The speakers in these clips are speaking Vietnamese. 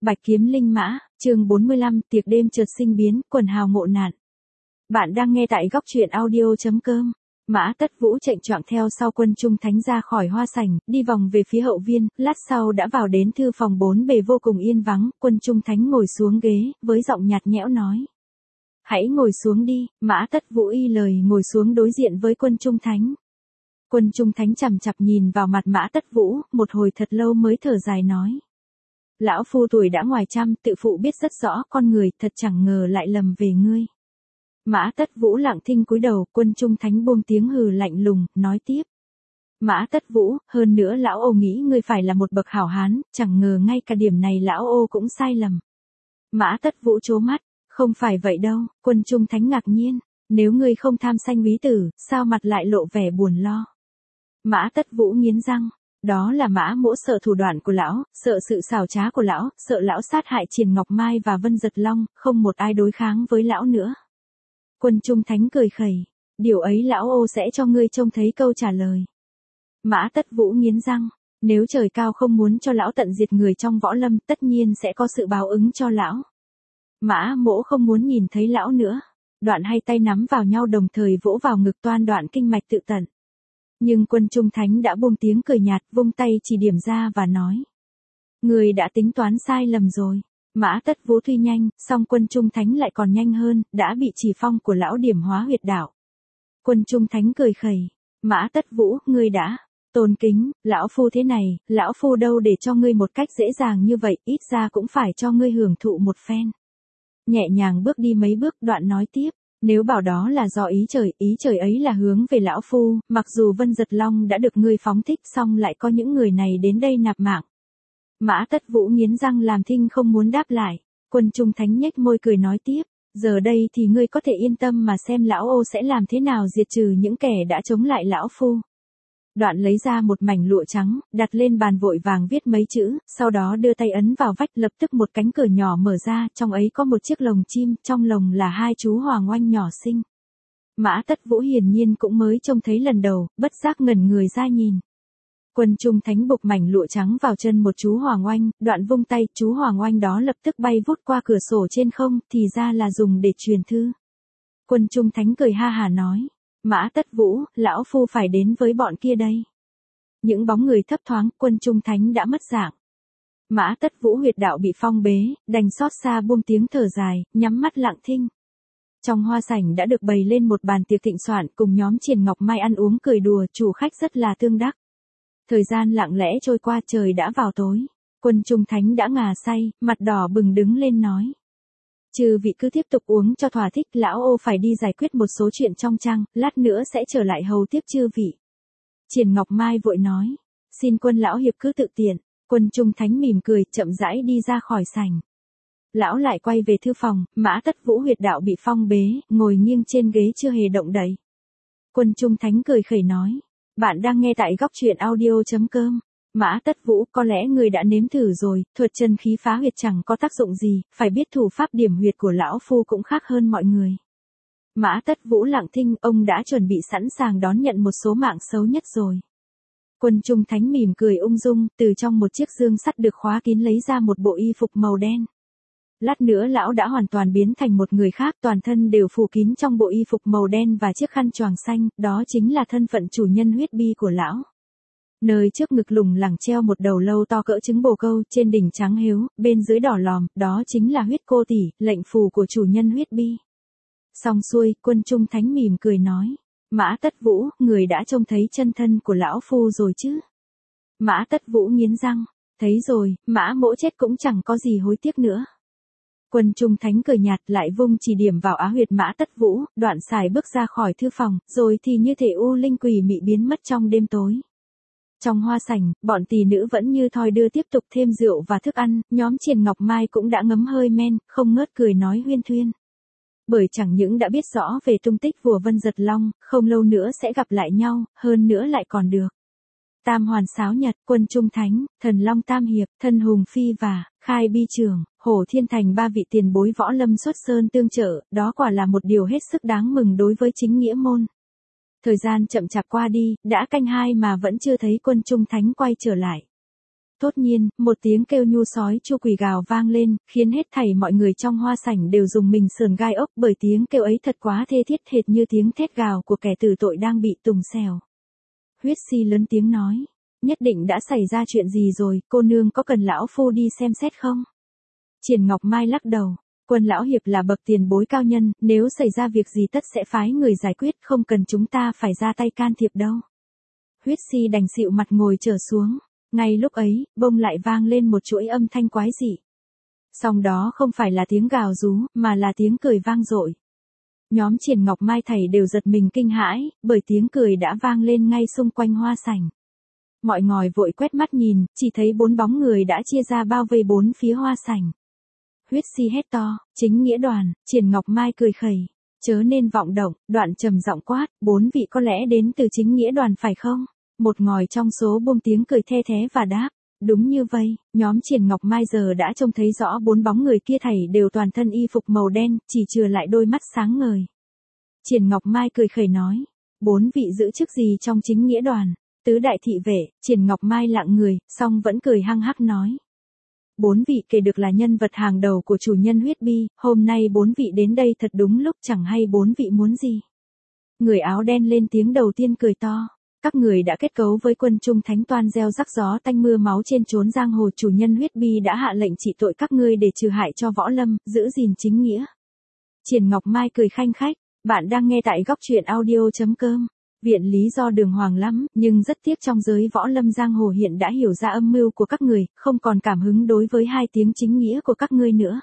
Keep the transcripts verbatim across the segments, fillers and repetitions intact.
Bạch kiếm linh mã, chương bốn mươi lăm, tiệc đêm chợt sinh biến, quần hào ngộ nạn. Bạn đang nghe tại góc truyện audio chấm com. Mã Tất Vũ chạy choạng theo sau Quân Trung Thánh ra khỏi hoa sảnh, đi vòng về phía hậu viên, lát sau đã vào đến thư phòng bốn bề vô cùng yên vắng. Quân Trung Thánh ngồi xuống ghế, với giọng nhạt nhẽo nói: "Hãy ngồi xuống đi." Mã Tất Vũ y lời ngồi xuống đối diện với Quân Trung Thánh. Quân Trung Thánh chằm chằm nhìn vào mặt Mã Tất Vũ, một hồi thật lâu mới thở dài nói: "Lão phu tuổi đã ngoài trăm, tự phụ biết rất rõ con người, thật chẳng ngờ lại lầm về ngươi." Mã Tất Vũ lặng thinh cúi đầu. Quân Trung Thánh buông tiếng hừ lạnh lùng, nói tiếp: "Mã Tất Vũ, hơn nữa lão ô nghĩ ngươi phải là một bậc hảo hán, chẳng ngờ ngay cả điểm này lão ô cũng sai lầm." Mã Tất Vũ trố mắt: "Không phải vậy đâu." Quân Trung Thánh ngạc nhiên: "Nếu ngươi không tham sanh úy tử, sao mặt lại lộ vẻ buồn lo?" Mã Tất Vũ nghiến răng: "Đó là Mã Mỗ sợ thủ đoạn của lão, sợ sự xảo trá của lão, sợ lão sát hại Triền Ngọc Mai và Vân Giật Long, không một ai đối kháng với lão nữa." Quân Trung Thánh cười khẩy: "Điều ấy lão ô sẽ cho ngươi trông thấy câu trả lời." Mã Tất Vũ nghiến răng: "Nếu trời cao không muốn cho lão tận diệt người trong võ lâm, tất nhiên sẽ có sự báo ứng cho lão. Mã Mỗ không muốn nhìn thấy lão nữa." Đoạn hai tay nắm vào nhau đồng thời vỗ vào ngực toan đoạn kinh mạch tự tận. Nhưng Quân Trung Thánh đã buông tiếng cười nhạt, vung tay chỉ điểm ra và nói: "Người đã tính toán sai lầm rồi." Mã Tất Vũ tuy nhanh, song Quân Trung Thánh lại còn nhanh hơn, đã bị chỉ phong của lão điểm hóa huyệt đạo. Quân Trung Thánh cười khẩy: "Mã Tất Vũ, ngươi đã tôn kính lão phu thế này, lão phu đâu để cho ngươi một cách dễ dàng như vậy, ít ra cũng phải cho ngươi hưởng thụ một phen." Nhẹ nhàng bước đi mấy bước, đoạn nói tiếp: "Nếu bảo đó là do ý trời, ý trời ấy là hướng về lão phu, mặc dù Vân Giật Long đã được ngươi phóng thích, song lại có những người này đến đây nạp mạng." Mã Tất Vũ nghiến răng làm thinh không muốn đáp lại. Quân Trung Thánh nhếch môi cười nói tiếp: "Giờ đây thì ngươi có thể yên tâm mà xem lão ô sẽ làm thế nào diệt trừ những kẻ đã chống lại lão phu." Đoạn lấy ra một mảnh lụa trắng, đặt lên bàn vội vàng viết mấy chữ, sau đó đưa tay ấn vào vách, lập tức một cánh cửa nhỏ mở ra, trong ấy có một chiếc lồng chim, trong lồng là hai chú hoàng oanh nhỏ xinh. Mã Tất Vũ hiển nhiên cũng mới trông thấy lần đầu, bất giác ngẩn người ra nhìn. Quân Trung Thánh buộc mảnh lụa trắng vào chân một chú hoàng oanh, đoạn vung tay, chú hoàng oanh đó lập tức bay vút qua cửa sổ trên không, thì ra là dùng để truyền thư. Quân Trung Thánh cười ha hà nói: "Mã Tất Vũ, lão phu phải đến với bọn kia đây." Những bóng người thấp thoáng, Quân Trung Thánh đã mất dạng. Mã Tất Vũ huyệt đạo bị phong bế, đành xót xa buông tiếng thở dài, nhắm mắt lặng thinh. Trong hoa sảnh đã được bày lên một bàn tiệc thịnh soạn, cùng nhóm Triền Ngọc Mai ăn uống cười đùa, chủ khách rất là tương đắc. Thời gian lặng lẽ trôi qua, trời đã vào tối. Quân Trung Thánh đã ngà say, mặt đỏ bừng đứng lên nói: "Chư vị cứ tiếp tục uống cho thỏa thích, lão ô phải đi giải quyết một số chuyện trong trang, lát nữa sẽ trở lại hầu tiếp chư vị." Triền Ngọc Mai vội nói: "Xin Quân lão hiệp cứ tự tiện." Quân Trung Thánh mỉm cười, chậm rãi đi ra khỏi sảnh. Lão lại quay về thư phòng. Mã Tất Vũ huyệt đạo bị phong bế, ngồi nghiêng trên ghế chưa hề động đậy. Quân Trung Thánh cười khẩy nói: "Bạn đang nghe tại góc truyện audio chấm com. Mã Tất Vũ, có lẽ người đã nếm thử rồi, thuật chân khí phá huyệt chẳng có tác dụng gì, phải biết thủ pháp điểm huyệt của lão phu cũng khác hơn mọi người." Mã Tất Vũ lặng thinh, ông đã chuẩn bị sẵn sàng đón nhận một số mạng xấu nhất rồi. Quân Trung Thánh mỉm cười ung dung, từ trong một chiếc dương sắt được khóa kín lấy ra một bộ y phục màu đen. Lát nữa lão đã hoàn toàn biến thành một người khác, toàn thân đều phủ kín trong bộ y phục màu đen và chiếc khăn choàng xanh, đó chính là thân phận chủ nhân huyết bi của lão. Nơi trước ngực lủng lẳng treo một đầu lâu to cỡ trứng bồ câu, trên đỉnh trắng hiếu, bên dưới đỏ lòm, đó chính là huyết cô tỷ, lệnh phù của chủ nhân huyết bi. Xong xuôi, Quân Trung Thánh mỉm cười nói: "Mã Tất Vũ, người đã trông thấy chân thân của lão phu rồi chứ?" Mã Tất Vũ nghiến răng: "Thấy rồi, Mã Mỗ chết cũng chẳng có gì hối tiếc nữa." Quân Trung Thánh cười nhạt, lại vung chỉ điểm vào á huyệt Mã Tất Vũ, đoạn xài bước ra khỏi thư phòng, rồi thì như thể u linh quỷ mị biến mất trong đêm tối. Trong hoa sảnh, bọn tỳ nữ vẫn như thoi đưa tiếp tục thêm rượu và thức ăn, nhóm Triền Ngọc Mai cũng đã ngấm hơi men, không ngớt cười nói huyên thuyên. Bởi chẳng những đã biết rõ về tung tích của Vân Giật Long, không lâu nữa sẽ gặp lại nhau, hơn nữa lại còn được tam hoàn sáo nhật, Quân Trung Thánh, Thần Long Tam Hiệp, Thân Hùng Phi và Khai Bi Trường, Hổ Thiên Thành ba vị tiền bối võ lâm xuất sơn tương trợ, đó quả là một điều hết sức đáng mừng đối với chính nghĩa môn. Thời gian chậm chạp qua đi, đã canh hai mà vẫn chưa thấy Quân Trung Thánh quay trở lại. Thốt nhiên, một tiếng kêu nhu sói chu quỳ gào vang lên, khiến hết thảy mọi người trong hoa sảnh đều dùng mình sườn gai ốc, bởi tiếng kêu ấy thật quá thê thiết, hệt như tiếng thét gào của kẻ tử tội đang bị tùng xèo. Huyết Si lớn tiếng nói, nhất định đã xảy ra chuyện gì rồi, cô nương có cần lão phu đi xem xét không? Triển Ngọc Mai lắc đầu, Quân lão hiệp là bậc tiền bối cao nhân, nếu xảy ra việc gì tất sẽ phái người giải quyết, không cần chúng ta phải ra tay can thiệp đâu. Huyết Si đành xịu mặt ngồi trở xuống. Ngay lúc ấy, bông lại vang lên một chuỗi âm thanh quái dị. Song đó không phải là tiếng gào rú, mà là tiếng cười vang dội. Nhóm Triển Ngọc Mai thầy đều giật mình kinh hãi, bởi tiếng cười đã vang lên ngay xung quanh hoa sảnh. Mọi ngòi vội quét mắt nhìn, chỉ thấy bốn bóng người đã chia ra bao vây bốn phía hoa sảnh. Huyết Si hét to, chính nghĩa đoàn. Triển Ngọc Mai cười khẩy, chớ nên vọng động, đoạn trầm giọng quát, bốn vị có lẽ đến từ chính nghĩa đoàn phải không? Một ngòi trong số buông tiếng cười the thé và đáp, đúng như vậy. Nhóm Triển Ngọc Mai giờ đã trông thấy rõ bốn bóng người kia thảy đều toàn thân y phục màu đen, chỉ chừa lại đôi mắt sáng ngời. Triển Ngọc Mai cười khẩy nói, bốn vị giữ chức gì trong chính nghĩa đoàn? Tứ đại thị vệ. Triển Ngọc Mai lặng người, song vẫn cười hăng hắc nói, bốn vị kể được là nhân vật hàng đầu của chủ nhân huyết bi, hôm nay bốn vị đến đây thật đúng lúc, chẳng hay bốn vị muốn gì. Người áo đen lên tiếng đầu tiên cười to, các người đã kết cấu với quân trung thánh toan gieo rắc gió tanh mưa máu trên chốn giang hồ, chủ nhân huyết bi đã hạ lệnh trị tội các ngươi để trừ hại cho võ lâm, giữ gìn chính nghĩa. Triển Ngọc Mai cười khanh khách, bạn đang nghe tại góc truyện audio chấm com. Viện lý do đường hoàng lắm, nhưng rất tiếc trong giới võ lâm giang hồ hiện đã hiểu ra âm mưu của các người, không còn cảm hứng đối với hai tiếng chính nghĩa của các ngươi nữa.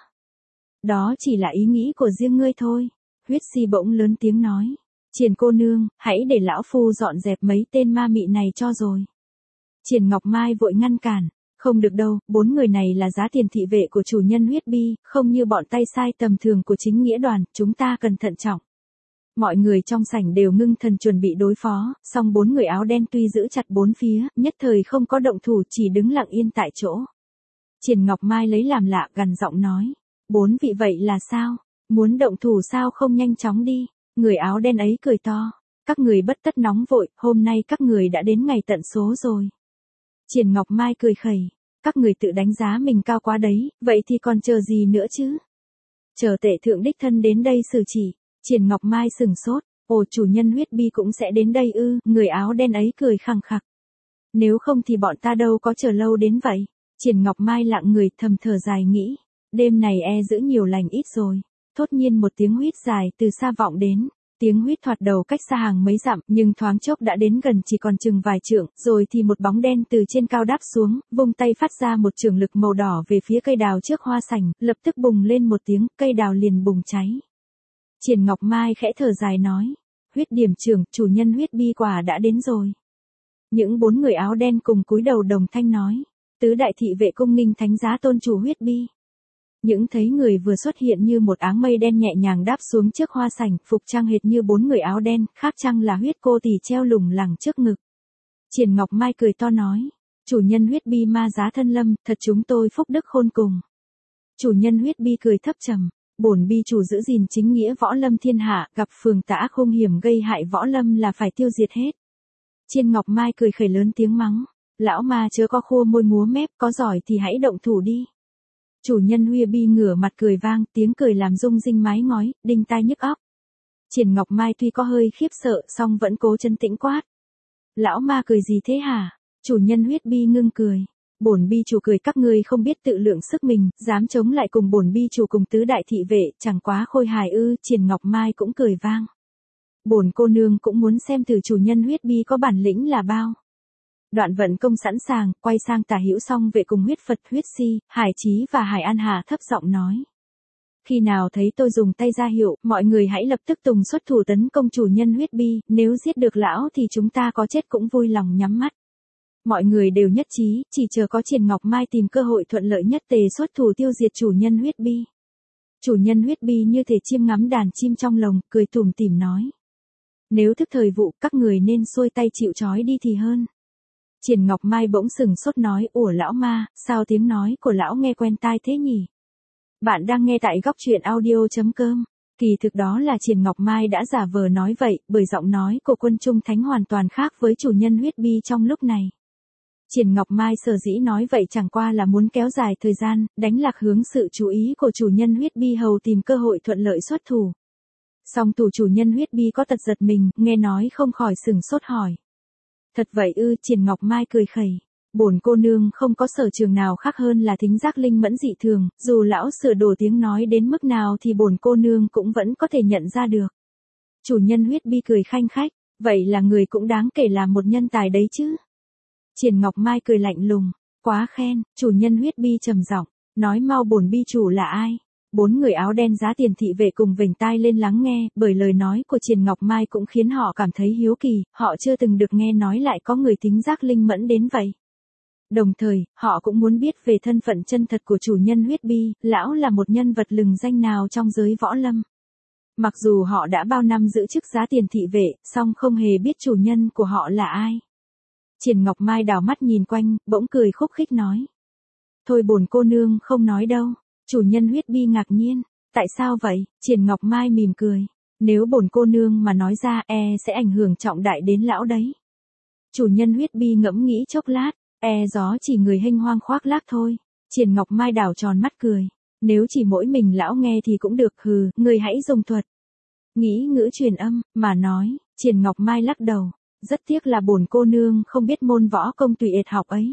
Đó chỉ là ý nghĩ của riêng ngươi thôi. Huyết Si bỗng lớn tiếng nói, Triển cô nương, hãy để lão phu dọn dẹp mấy tên ma mị này cho rồi. Triển Ngọc Mai vội ngăn cản, không được đâu, bốn người này là giá tiền thị vệ của chủ nhân huyết bi, không như bọn tay sai tầm thường của chính nghĩa đoàn, chúng ta cần thận trọng. Mọi người trong sảnh đều ngưng thần chuẩn bị đối phó, song bốn người áo đen tuy giữ chặt bốn phía, nhất thời không có động thủ, chỉ đứng lặng yên tại chỗ. Triển Ngọc Mai lấy làm lạ, gằn giọng nói, bốn vị vậy là sao? Muốn động thủ sao không nhanh chóng đi? Người áo đen ấy cười to, các người bất tất nóng vội, hôm nay các người đã đến ngày tận số rồi. Triển Ngọc Mai cười khẩy, các người tự đánh giá mình cao quá đấy, vậy thì còn chờ gì nữa chứ? Chờ tể thượng đích thân đến đây xử chỉ. Triển Ngọc Mai sừng sốt, ồ, chủ nhân huyết bi cũng sẽ đến đây ư? Người áo đen ấy cười khằng khặc, nếu không thì bọn ta đâu có chờ lâu đến vậy. Triển Ngọc Mai lặng người, thầm thở dài nghĩ, đêm này e giữ nhiều lành ít rồi. Thốt nhiên một tiếng huýt dài từ xa vọng đến, tiếng huýt thoạt đầu cách xa hàng mấy dặm, nhưng thoáng chốc đã đến gần chỉ còn chừng vài trượng, rồi thì một bóng đen từ trên cao đáp xuống, vung tay phát ra một chưởng lực màu đỏ về phía cây đào trước hoa sảnh, lập tức bùng lên một tiếng, cây đào liền bùng cháy. Triển Ngọc Mai khẽ thở dài nói, huyết điểm trưởng, chủ nhân huyết bi quả đã đến rồi. Những bốn người áo đen cùng cúi đầu đồng thanh nói, tứ đại thị vệ cung nghinh thánh giá tôn chủ huyết bi. Những thấy người vừa xuất hiện như một áng mây đen nhẹ nhàng đáp xuống trước hoa sảnh, phục trang hệt như bốn người áo đen, khác chăng là huyết cô tỷ treo lủng lẳng trước ngực. Triển Ngọc Mai cười to nói, chủ nhân huyết bi ma giá thân lâm, thật chúng tôi phúc đức khôn cùng. Chủ nhân huyết bi cười thấp trầm, bổn bi chủ giữ gìn chính nghĩa võ lâm thiên hạ, gặp phường tà ác hung hiểm gây hại võ lâm là phải tiêu diệt hết. Triển Ngọc Mai cười khẩy lớn tiếng mắng, lão ma chớ có khua môi múa mép, có giỏi thì hãy động thủ đi. Chủ nhân huyết bi ngửa mặt cười vang, tiếng cười làm rung rinh mái ngói, đinh tai nhức óc. Triển Ngọc Mai tuy có hơi khiếp sợ, song vẫn cố trấn tĩnh quát, lão ma cười gì thế hả? Chủ nhân huyết bi ngưng cười, bổn bi chủ cười các ngươi không biết tự lượng sức mình, dám chống lại cùng bổn bi chủ cùng tứ đại thị vệ, chẳng quá khôi hài ư? Triển Ngọc Mai cũng cười vang, bổn cô nương cũng muốn xem thử chủ nhân huyết bi có bản lĩnh là bao. Đoạn vận công sẵn sàng, quay sang Tả Hữu Song vệ cùng huyết Phật, Huyết Si, Hải Chí và Hải An Hà thấp giọng nói, khi nào thấy tôi dùng tay ra hiệu, mọi người hãy lập tức tùng xuất thủ tấn công chủ nhân huyết bi, nếu giết được lão thì chúng ta có chết cũng vui lòng nhắm mắt. Mọi người đều nhất trí, chỉ chờ có Triển Ngọc Mai tìm cơ hội thuận lợi nhất tề xuất thủ tiêu diệt chủ nhân huyết bi. Chủ nhân huyết bi như thể chim ngắm đàn chim trong lồng, cười tủm tỉm nói, nếu thức thời vụ, các người nên xuôi tay chịu trói đi thì hơn. Triển Ngọc Mai bỗng sừng sốt nói, ủa lão ma, sao tiếng nói của lão nghe quen tai thế nhỉ? Bạn đang nghe tại góc truyện audio chấm com. Kỳ thực đó là Triển Ngọc Mai đã giả vờ nói vậy, bởi giọng nói của quân trung thánh hoàn toàn khác với chủ nhân huyết bi trong lúc này. Triển Ngọc Mai sở dĩ nói vậy chẳng qua là muốn kéo dài thời gian, đánh lạc hướng sự chú ý của chủ nhân huyết bi hầu tìm cơ hội thuận lợi xuất thủ. Song thủ chủ nhân huyết bi có tật giật mình, nghe nói không khỏi sửng sốt hỏi. Thật vậy ư? Triển Ngọc Mai cười khẩy. Bổn cô nương không có sở trường nào khác hơn là thính giác linh mẫn dị thường, dù lão sửa đồ tiếng nói đến mức nào thì bổn cô nương cũng vẫn có thể nhận ra được. Chủ nhân huyết bi cười khanh khách, vậy là người cũng đáng kể là một nhân tài đấy chứ. Triển Ngọc Mai cười lạnh lùng, quá khen. Chủ nhân huyết bi trầm giọng, nói mau bổn bi chủ là ai? Bốn người áo đen giá tiền thị vệ cùng vểnh tai lên lắng nghe, bởi lời nói của Triển Ngọc Mai cũng khiến họ cảm thấy hiếu kỳ, họ chưa từng được nghe nói lại có người thính giác linh mẫn đến vậy. Đồng thời, họ cũng muốn biết về thân phận chân thật của chủ nhân huyết bi, lão là một nhân vật lừng danh nào trong giới võ lâm. Mặc dù họ đã bao năm giữ chức giá tiền thị vệ, song không hề biết chủ nhân của họ là ai. Triển Ngọc Mai đảo mắt nhìn quanh, bỗng cười khúc khích nói. Thôi bổn cô nương không nói đâu. Chủ nhân huyết bi ngạc nhiên. Tại sao vậy? Triển Ngọc Mai mỉm cười. Nếu bổn cô nương mà nói ra e sẽ ảnh hưởng trọng đại đến lão đấy. Chủ nhân huyết bi ngẫm nghĩ chốc lát. E gió chỉ người hênh hoang khoác lác thôi. Triển Ngọc Mai đảo tròn mắt cười. Nếu chỉ mỗi mình lão nghe thì cũng được, hừ, người hãy dùng thuật. Nghĩ ngữ truyền âm, mà nói. Triển Ngọc Mai lắc đầu. Rất tiếc là bổn cô nương không biết môn võ công tùy ệt học ấy.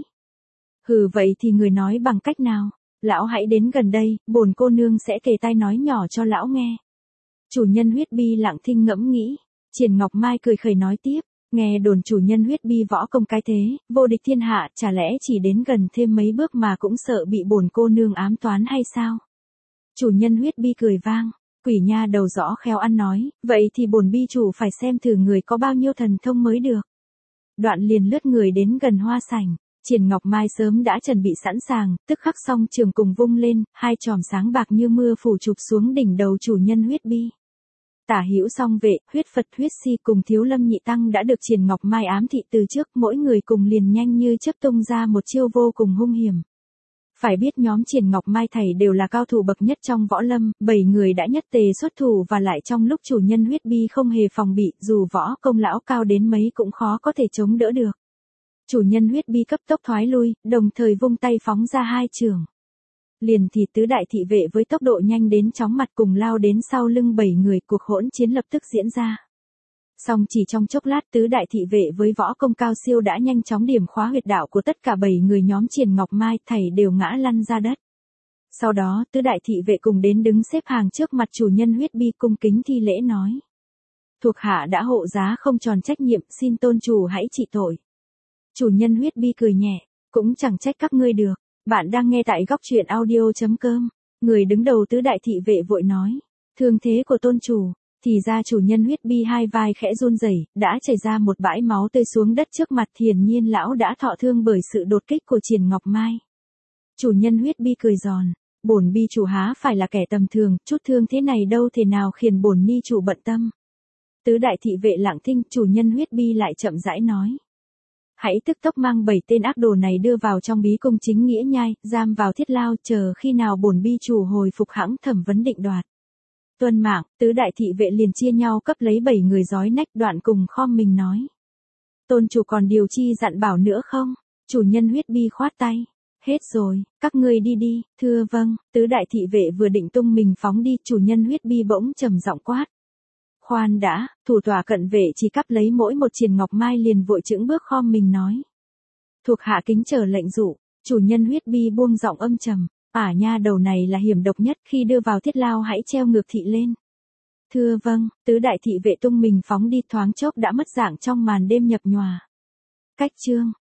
Hừ, vậy thì người nói bằng cách nào? Lão hãy đến gần đây, bổn cô nương sẽ kề tai nói nhỏ cho lão nghe. Chủ nhân huyết bi lặng thinh ngẫm nghĩ. Triển Ngọc Mai cười khẩy nói tiếp. Nghe đồn chủ nhân huyết bi võ công cái thế, vô địch thiên hạ, chả lẽ chỉ đến gần thêm mấy bước mà cũng sợ bị bổn cô nương ám toán hay sao? Chủ nhân huyết bi cười vang. Quỷ nha đầu rõ khéo ăn nói, vậy thì bổn bi chủ phải xem thử người có bao nhiêu thần thông mới được. Đoạn liền lướt người đến gần hoa sảnh. Triển Ngọc Mai sớm đã chuẩn bị sẵn sàng, tức khắc song trường cùng vung lên, hai chòm sáng bạc như mưa phủ chụp xuống đỉnh đầu chủ nhân huyết bi. Tả hữu song vệ, huyết Phật huyết si cùng thiếu lâm nhị tăng đã được Triển Ngọc Mai ám thị từ trước, mỗi người cùng liền nhanh như chớp tung ra một chiêu vô cùng hung hiểm. Phải biết nhóm Triển Ngọc Mai thảy đều là cao thủ bậc nhất trong võ lâm, bảy người đã nhất tề xuất thủ và lại trong lúc chủ nhân huyết bi không hề phòng bị, dù võ công lão cao đến mấy cũng khó có thể chống đỡ được. Chủ nhân huyết bi cấp tốc thoái lui, đồng thời vung tay phóng ra hai chưởng. Liền thì tứ đại thị vệ với tốc độ nhanh đến chóng mặt cùng lao đến sau lưng bảy người, cuộc hỗn chiến lập tức diễn ra. Song chỉ trong chốc lát tứ đại thị vệ với võ công cao siêu đã nhanh chóng điểm khóa huyệt đạo của tất cả bảy người nhóm Triển Ngọc Mai, thảy đều ngã lăn ra đất. Sau đó tứ đại thị vệ cùng đến đứng xếp hàng trước mặt chủ nhân huyết bi cung kính thi lễ nói. Thuộc hạ đã hộ giá không tròn trách nhiệm, xin tôn chủ hãy trị tội. Chủ nhân huyết bi cười nhẹ, cũng chẳng trách các ngươi được. Bạn đang nghe tại góc truyện audio chấm com. Người đứng đầu tứ đại thị vệ vội nói. Thương thế của tôn chủ. Thì ra chủ nhân huyết bi hai vai khẽ run rẩy, đã chảy ra một bãi máu tươi xuống đất trước mặt, hiển nhiên lão đã thọ thương bởi sự đột kích của Triển Ngọc Mai. Chủ nhân huyết bi cười giòn. Bổn bi chủ há phải là kẻ tầm thường, chút thương thế này đâu thể nào khiến bổn ni chủ bận tâm. Tứ đại thị vệ lặng thinh, chủ nhân huyết bi lại chậm rãi nói. Hãy tức tốc mang bảy tên ác đồ này đưa vào trong bí cung chính nghĩa nhai, giam vào thiết lao, chờ khi nào bổn bi chủ hồi phục hãng thẩm vấn định đoạt. Tuân mạng, tứ đại thị vệ liền chia nhau cấp lấy bảy người giói nách, đoạn cùng khom mình nói. Tôn chủ còn điều chi dặn bảo nữa không? Chủ nhân huyết bi khoát tay. Hết rồi, các ngươi đi đi. Thưa vâng. Tứ đại thị vệ vừa định tung mình phóng đi, chủ nhân huyết bi bỗng trầm giọng quát. Khoan đã, thủ tòa cận vệ chỉ cắp lấy mỗi một Triển Ngọc Mai liền vội chững bước khom mình nói. Thuộc hạ kính chờ lệnh dụ. Chủ nhân huyết bi buông giọng âm trầm. Ả nha đầu này là hiểm độc nhất, khi đưa vào thiết lao hãy treo ngược thị lên. Thưa vâng. Tứ đại thị vệ tung mình phóng đi, thoáng chốc đã mất dạng trong màn đêm nhập nhòa. Cách chương.